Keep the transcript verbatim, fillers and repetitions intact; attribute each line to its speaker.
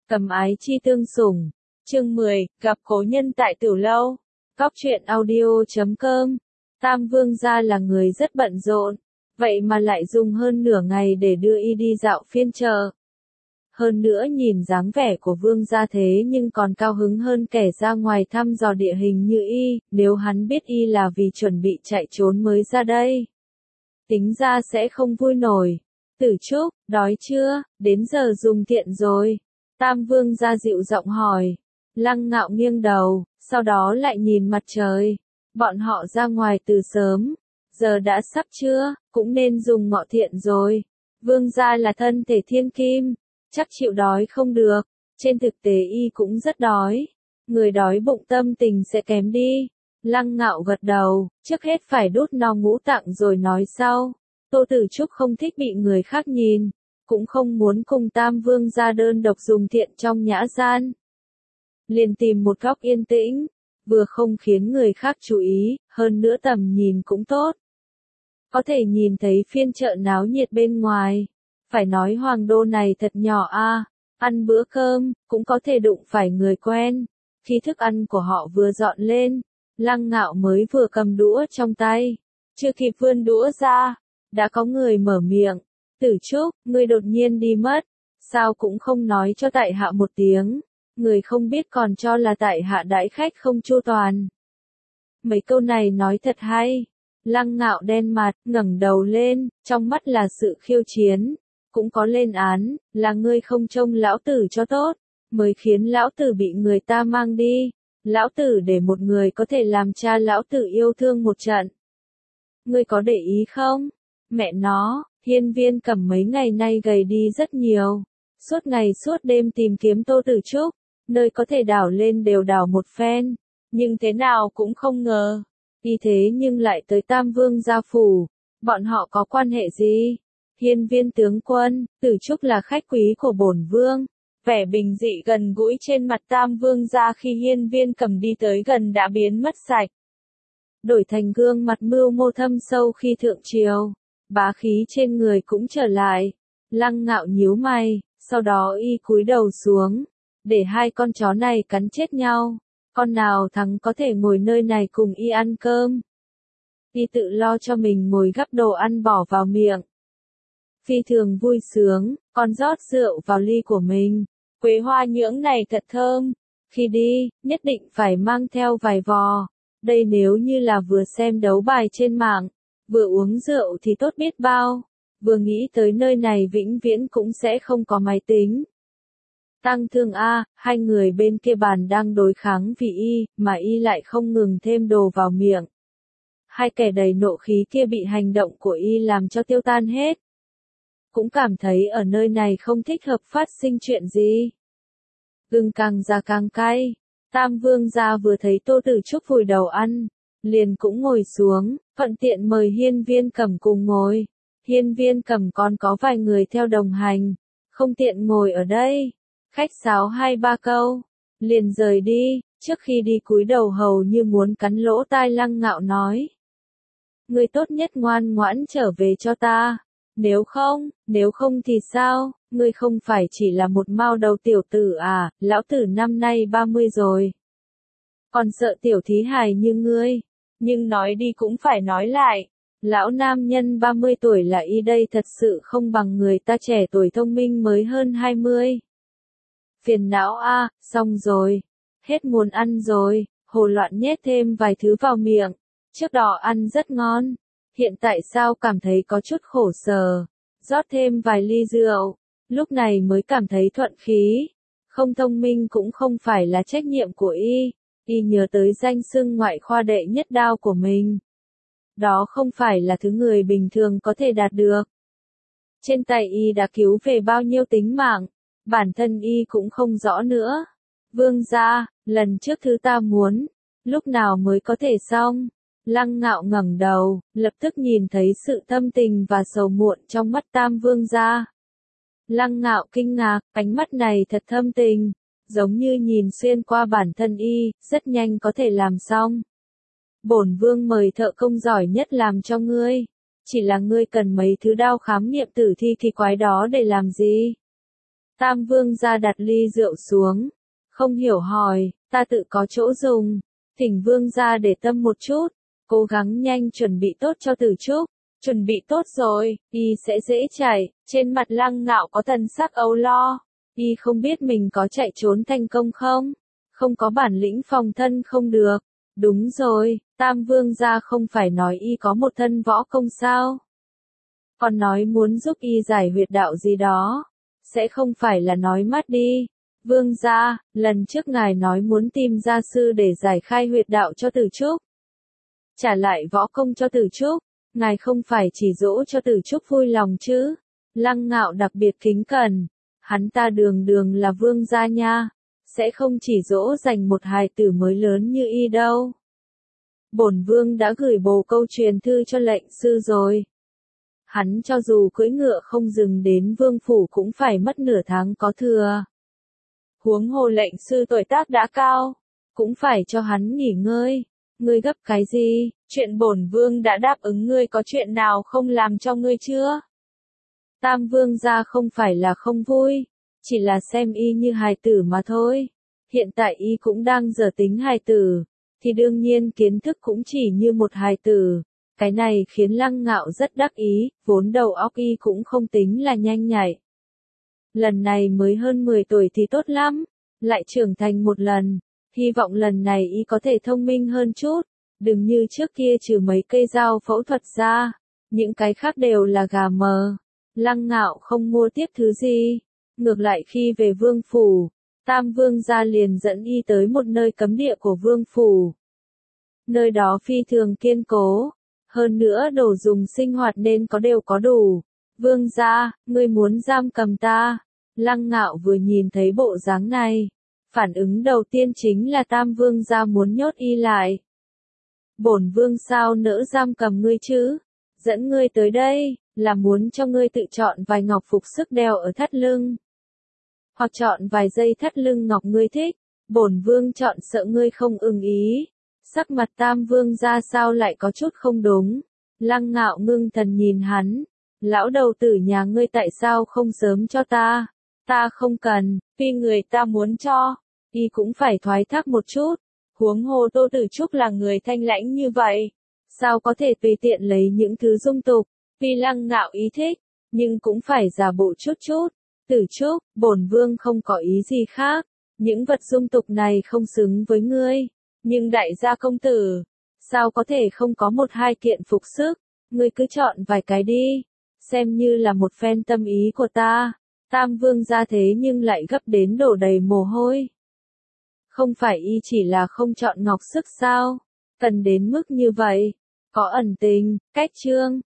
Speaker 1: Cầm ái chi tương sủng. Chương mười, gặp cố nhân tại Tử Lâu. Cóc truyện audio chấm com. Tam Vương gia là người rất bận rộn, vậy mà lại dùng hơn nửa ngày để đưa y đi dạo phiên chợ. Hơn nữa nhìn dáng vẻ của Vương gia thế nhưng còn cao hứng hơn kẻ ra ngoài thăm dò địa hình như y, nếu hắn biết y là vì chuẩn bị chạy trốn mới ra đây. Tính ra sẽ không vui nổi. Tử Trúc, đói chưa, đến giờ dùng tiện rồi. Tam Vương gia dịu giọng hỏi. Lăng Ngạo nghiêng đầu, sau đó lại nhìn mặt trời. Bọn họ ra ngoài từ sớm, giờ đã sắp trưa, cũng nên dùng ngọ thiện rồi. Vương gia là thân thể thiên kim, chắc chịu đói không được. Trên thực tế y cũng rất đói. Người đói bụng tâm tình sẽ kém đi. Lăng Ngạo gật đầu, trước hết phải đút no ngũ tạng rồi nói sau. Tô Tử Trúc không thích bị người khác nhìn, cũng không muốn cùng Tam Vương gia đơn độc dùng thiện trong nhã gian. Liền tìm một góc yên tĩnh, vừa không khiến người khác chú ý, hơn nữa tầm nhìn cũng tốt. Có thể nhìn thấy phiên chợ náo nhiệt bên ngoài. Phải nói Hoàng đô này thật nhỏ a, à, ăn bữa cơm, cũng có thể đụng phải người quen. Khi thức ăn của họ vừa dọn lên, Lăng Ngạo mới vừa cầm đũa trong tay. Chưa kịp vươn đũa ra, đã có người mở miệng. Tử Trúc, ngươi đột nhiên đi mất, sao cũng không nói cho tại hạ một tiếng. Người không biết còn cho là tại hạ đãi khách không chu toàn. Mấy câu này nói thật hay. Lăng Ngạo đen mặt, ngẩng đầu lên, trong mắt là sự khiêu chiến. Cũng có lên án, là ngươi không trông lão tử cho tốt, mới khiến lão tử bị người ta mang đi. Lão tử để một người có thể làm cha lão tử yêu thương một trận. Ngươi có để ý không? Mẹ nó, Hiên Viên Cẩm mấy ngày nay gầy đi rất nhiều. Suốt ngày suốt đêm tìm kiếm Tô Tử Trúc, nơi có thể đảo lên đều đảo một phen. Nhưng thế nào cũng không ngờ. Y thế nhưng lại tới Tam Vương gia phủ. Bọn họ có quan hệ gì? Hiên Viên tướng quân, Tử Trúc là khách quý của bổn vương. Vẻ bình dị gần gũi trên mặt Tam Vương gia khi Hiên Viên Cẩm đi tới gần đã biến mất sạch. Đổi thành gương mặt mưu mô thâm sâu khi thượng triều. Bá khí trên người cũng trở lại. Lăng Ngạo nhíu mày, sau đó y cúi đầu xuống. Để hai con chó này cắn chết nhau. Con nào thắng có thể ngồi nơi này cùng y ăn cơm. Y tự lo cho mình ngồi gắp đồ ăn bỏ vào miệng. Phi thường vui sướng, còn rót rượu vào ly của mình. Quế hoa nhưỡng này thật thơm. Khi đi, nhất định phải mang theo vài vò. Đây nếu như là vừa xem đấu bài trên mạng, vừa uống rượu thì tốt biết bao. Vừa nghĩ tới nơi này vĩnh viễn cũng sẽ không có máy tính. Tăng Thương A, hai người bên kia bàn đang đối kháng vì y, mà y lại không ngừng thêm đồ vào miệng. Hai kẻ đầy nộ khí kia bị hành động của y làm cho tiêu tan hết. Cũng cảm thấy ở nơi này không thích hợp phát sinh chuyện gì. Gừng càng già càng cay. Tam Vương gia vừa thấy Tô Tử Trúc vùi đầu ăn, liền cũng ngồi xuống, thuận tiện mời Hiên Viên Cẩm cùng ngồi. Hiên Viên Cẩm còn có vài người theo đồng hành, không tiện ngồi ở đây. Khách sáo hai ba câu, liền rời đi, trước khi đi cúi đầu hầu như muốn cắn lỗ tai Lăng Ngạo nói. Ngươi tốt nhất ngoan ngoãn trở về cho ta, nếu không, nếu không thì sao, ngươi không phải chỉ là một mao đầu tiểu tử à, lão tử năm nay ba mươi rồi. Còn sợ tiểu thí hài như ngươi, nhưng nói đi cũng phải nói lại, lão nam nhân ba mươi tuổi là y đây thật sự không bằng người ta trẻ tuổi thông minh mới hơn hai mươi. Phiền não a, à, xong rồi. Hết muốn ăn rồi, hồ loạn nhét thêm vài thứ vào miệng. Trước đó ăn rất ngon. Hiện tại sao cảm thấy có chút khổ sở. Rót thêm vài ly rượu. Lúc này mới cảm thấy thuận khí. Không thông minh cũng không phải là trách nhiệm của y. Y nhớ tới danh xưng ngoại khoa đệ nhất đao của mình. Đó không phải là thứ người bình thường có thể đạt được. Trên tay y đã cứu về bao nhiêu tính mạng. Bản thân y cũng không rõ nữa. Vương gia, lần trước thứ ta muốn, lúc nào mới có thể xong? Lăng Ngạo ngẩng đầu, lập tức nhìn thấy sự thâm tình và sầu muộn trong mắt Tam Vương gia. Lăng Ngạo kinh ngạc, ánh mắt này thật thâm tình, giống như nhìn xuyên qua bản thân y, rất nhanh có thể làm xong. Bổn vương mời thợ công giỏi nhất làm cho ngươi. Chỉ là ngươi cần mấy thứ đao khám nghiệm tử thi kỳ quái đó để làm gì? Tam vương gia đặt ly rượu xuống, không hiểu hỏi, ta tự có chỗ dùng, thỉnh vương gia để tâm một chút, cố gắng nhanh chuẩn bị tốt cho Tử Trúc. Chuẩn bị tốt rồi, y sẽ dễ chạy, trên mặt Lăng Ngạo có thần sắc âu lo, y không biết mình có chạy trốn thành công không, không có bản lĩnh phòng thân không được, đúng rồi, Tam vương gia không phải nói y có một thân võ công sao, còn nói muốn giúp y giải huyệt đạo gì đó, sẽ không phải là nói mắt đi. Vương gia, lần trước ngài nói muốn tìm gia sư để giải khai huyệt đạo cho Tử Trúc, trả lại võ công cho Tử Trúc, ngài không phải chỉ dỗ cho Tử Trúc vui lòng chứ? Lăng Ngạo đặc biệt kính cẩn, hắn ta đường đường là vương gia nha, sẽ không chỉ dỗ dành một hài tử mới lớn như y đâu. Bổn vương đã gửi bồ câu truyền thư cho lệnh sư rồi. Hắn cho dù cưỡi ngựa không dừng đến vương phủ cũng phải mất nửa tháng có thừa. Huống hồ lệnh sư tuổi tác đã cao, cũng phải cho hắn nghỉ ngơi. Ngươi gấp cái gì, chuyện bổn vương đã đáp ứng ngươi, có chuyện nào không làm cho ngươi chưa? Tam vương gia không phải là không vui, chỉ là xem y như hài tử mà thôi. Hiện tại y cũng đang giờ tính hài tử, thì đương nhiên kiến thức cũng chỉ như một hài tử. Cái này khiến Lăng Ngạo rất đắc ý, vốn đầu óc y cũng không tính là nhanh nhạy. Lần này mới hơn mười tuổi thì tốt lắm, lại trưởng thành một lần. Hy vọng lần này y có thể thông minh hơn chút, đừng như trước kia trừ mấy cây dao phẫu thuật ra, những cái khác đều là gà mờ. Lăng Ngạo không mua tiếp thứ gì, ngược lại khi về vương phủ, Tam vương gia liền dẫn y tới một nơi cấm địa của vương phủ. Nơi đó phi thường kiên cố, hơn nữa đồ dùng sinh hoạt nên có đều có đủ. Vương gia, ngươi muốn giam cầm ta? Lăng Ngạo vừa nhìn thấy bộ dáng này, phản ứng đầu tiên chính là Tam vương gia muốn nhốt y lại. Bổn vương sao nỡ giam cầm ngươi chứ? Dẫn ngươi tới đây, là muốn cho ngươi tự chọn vài ngọc phục sức đeo ở thắt lưng. Hoặc chọn vài dây thắt lưng ngọc ngươi thích, bổn vương chọn sợ ngươi không ưng ý. Sắc mặt Tam vương gia sao lại có chút không đúng. Lăng Ngạo ngưng thần nhìn hắn. Lão đầu tử nhà ngươi tại sao không sớm cho ta? Ta không cần, vì người ta muốn cho, y cũng phải thoái thác một chút. Huống hồ Tô Tử Trúc là người thanh lãnh như vậy, sao có thể tùy tiện lấy những thứ dung tục, vì Lăng Ngạo ý thích, nhưng cũng phải giả bộ chút chút. Tử Trúc, bổn vương không có ý gì khác, những vật dung tục này không xứng với ngươi, nhưng đại gia công tử, sao có thể không có một hai kiện phục sức, ngươi cứ chọn vài cái đi, xem như là một phen tâm ý của ta. Tam vương gia thế nhưng lại gấp đến đổ đầy mồ hôi. Không phải y chỉ là không chọn ngọc sức sao? Cần đến mức như vậy? Có ẩn tình, cách chương.